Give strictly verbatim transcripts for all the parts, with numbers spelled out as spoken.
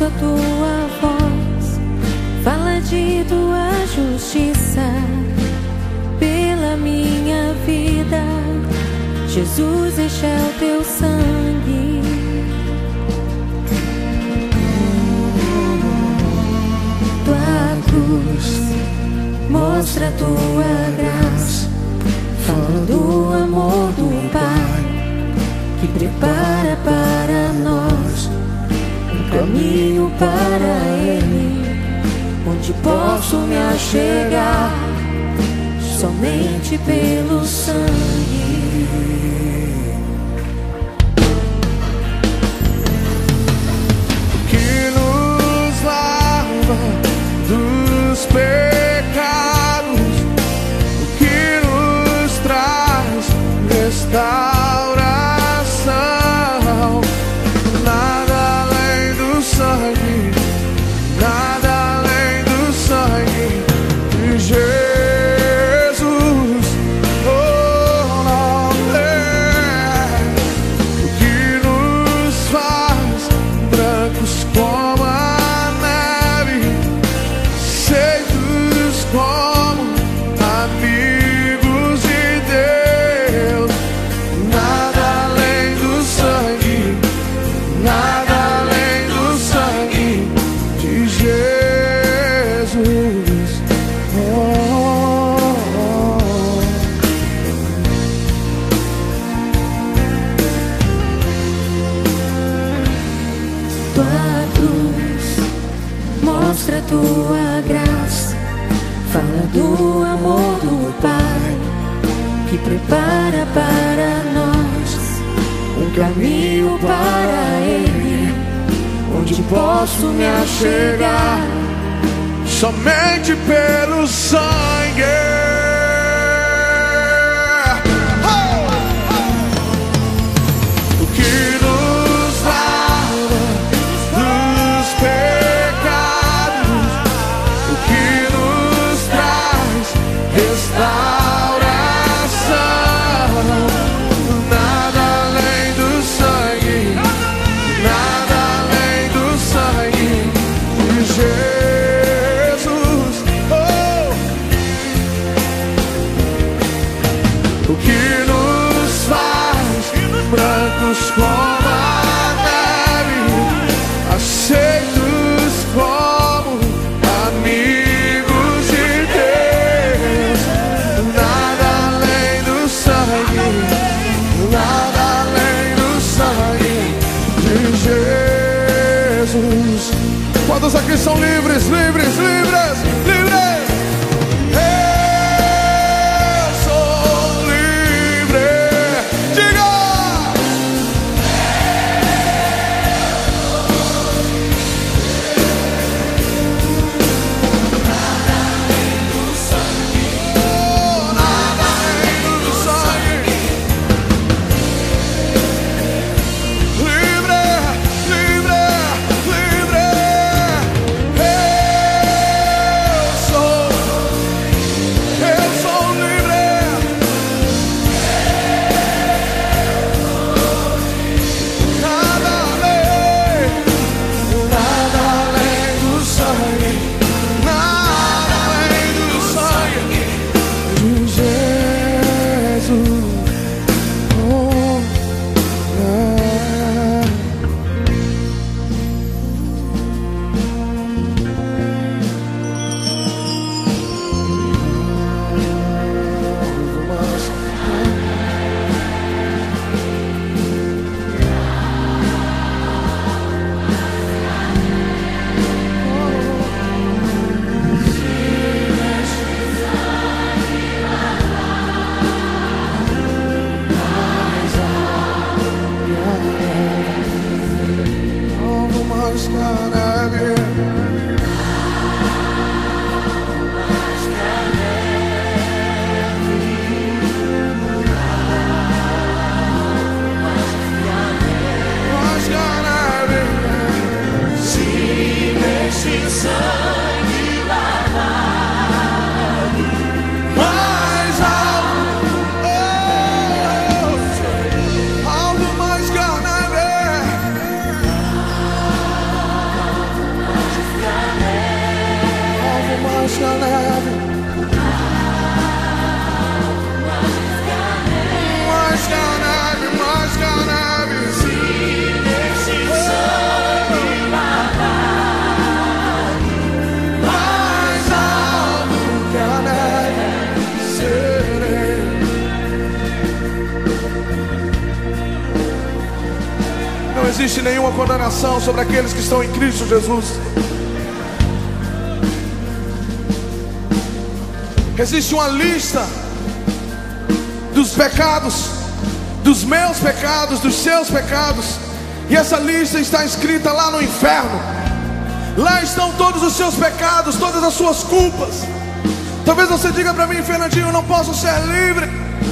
ouço a tua voz, fala de tua justiça pela minha vida. Jesus, este é o teu sangue. Tua cruz mostra a tua graça, fala do amor do Pai que prepara para nós um caminho para Ele, onde posso me achegar somente pelo sangue. Que nos lava dos pecados, o que nos traz restauração. Nada além do sangue, nada além do sangue de Jesus. Oh, não é o que nos faz brancos como a neve, cheios como amigos de Deus. Nada além do sangue, nada além do sangue de Jesus. Oh, oh, oh. Tua cruz mostra a tua graça, fala do amor do Pai que prepara para nós um caminho para Ele, onde posso me achegar Somente pelo sangue. O que nos lava dos pecados, o que nos traz restauração. Nada além do sangue, nada além do sangue de Jesus. Oh! O que nos faz brancos como a neve, aceitos como amigos de Deus. Nada além do sangue, nada além do sangue de Jesus. Quantos aqui são livres, livres, livres, livres? Eu sou livre. Diga! Oh, nada além do sangue. Livre, livre, livre. Eu existe nenhuma condenação sobre aqueles que estão em Cristo Jesus. Existe uma lista dos pecados, dos meus pecados, dos seus pecados, e essa lista está escrita lá no inferno. Lá estão todos os seus pecados, todas as suas culpas. Talvez você diga para mim: Fernandinho, eu não posso ser livre,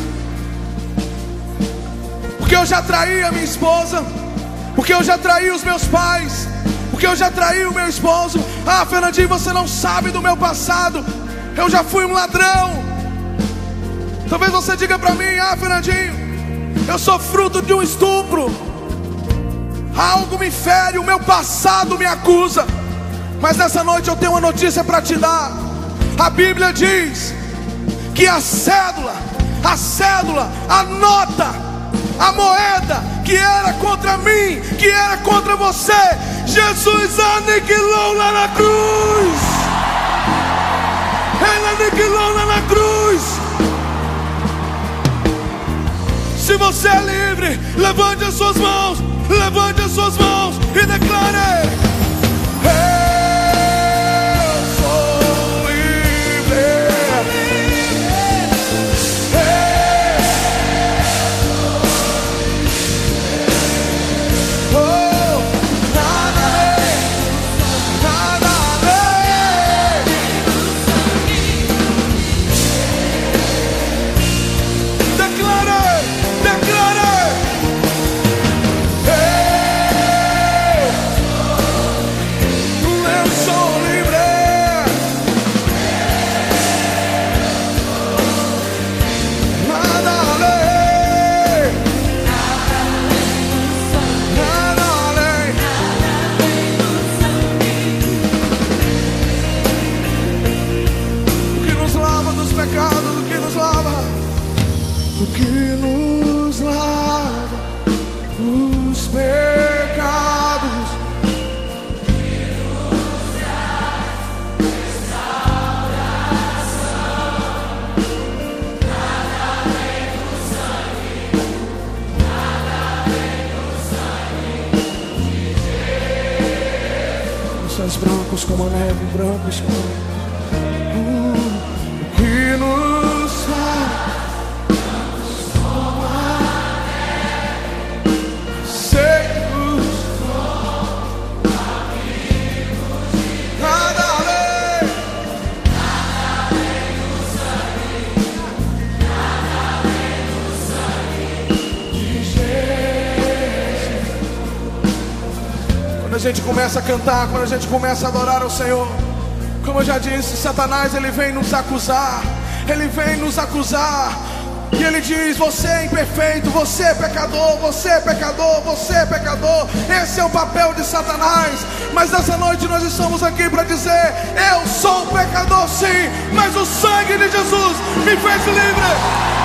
porque eu já traí a minha esposa, porque eu já traí os meus pais, porque eu já traí o meu esposo. Ah, Fernandinho, você não sabe do meu passado, eu já fui um ladrão. Talvez você diga para mim: ah, Fernandinho, eu sou fruto de um estupro, algo me fere, o meu passado me acusa. Mas nessa noite eu tenho uma notícia para te dar. A Bíblia diz que a cédula, a cédula, a nota, a moeda que era contra mim, que era contra você, Jesus aniquilou lá na cruz. Ele aniquilou lá na cruz. Se você é livre, levante as suas mãos, levante as suas mãos e declare: eu sou livre. Oh, nada além, nada além. Declare, declare. O que nos lava os pecados, o que nos traz restauração. Nada além do sangue, nada além do sangue de Jesus. Os brancos como a neve, brancos como uh, o que nos lava. Quando a gente começa a cantar, quando a gente começa a adorar ao Senhor, como eu já disse, Satanás ele vem nos acusar, ele vem nos acusar, e ele diz: você é imperfeito, você é pecador, você é pecador, você é pecador. Esse é o papel de Satanás. Mas nessa noite nós estamos aqui para dizer: eu sou pecador sim, mas o sangue de Jesus me fez livre.